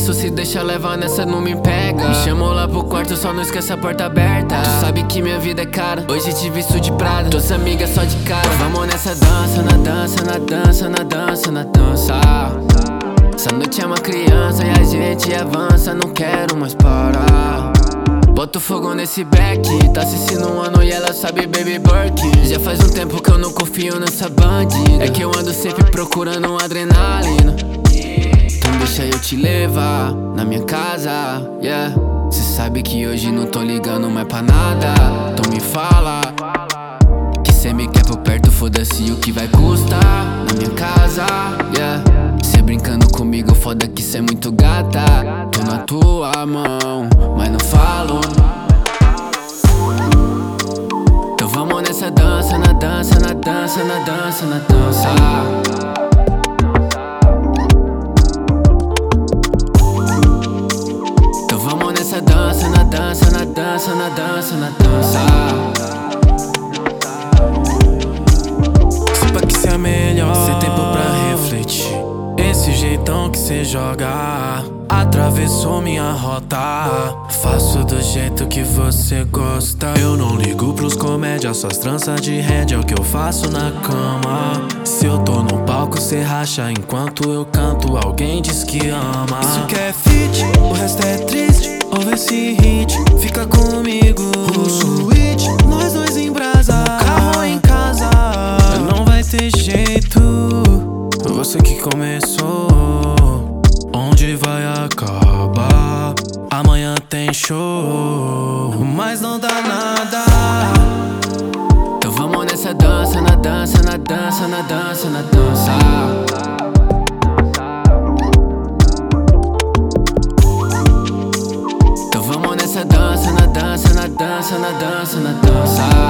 isso, se deixa levar nessa não me pega. Me chamou lá pro quarto, só não esquece a porta aberta. Tu sabe que minha vida é cara, hoje te visto de prada. Trouxe amiga só de cara. Vamos nessa dança, na dança, na dança, na dança, na dança. Essa noite é uma criança e a gente avança, não quero mais parar. Boto fogo nesse back, tá se insinuando e ela sabe baby Burke. Já faz um tempo que eu não confio nessa bandida. É que eu ando sempre procurando adrenalina. Então deixa eu te levar na minha casa, yeah. Cê sabe que hoje não tô ligando mais pra nada. Então me fala que cê me quer por perto, foda-se o que vai custar. Na minha casa, yeah. Cê brincando comigo, foda que cê é muito gata. Tô na tua mão, mas não falo. Então vamos nessa dança, na dança, na dança, na dança, na dança. Então vamos nessa dança, na dança, na dança, na dança, na dança. Saiba que cê é melhor, cê tem tempo pra refletir. Esse jeitão que cê joga atravessou minha rota. Faço do jeito que você gosta. Eu não ligo pros comédias, suas tranças de rédea é o que eu faço na cama. Se eu tô no palco, cê racha enquanto eu canto, alguém diz que ama. Isso que é fit, o resto é triste. Ouve esse hit, fica comigo no suíte, nós dois em brasa, carro em casa. Não vai ter jeito, você que começou, onde vai acabar? Amanhã tem show, mas não dá nada. Então vamos nessa dança, na dança, na dança, na dança, na dança. Então vamos nessa dança, na dança, na dança, na dança, na dança.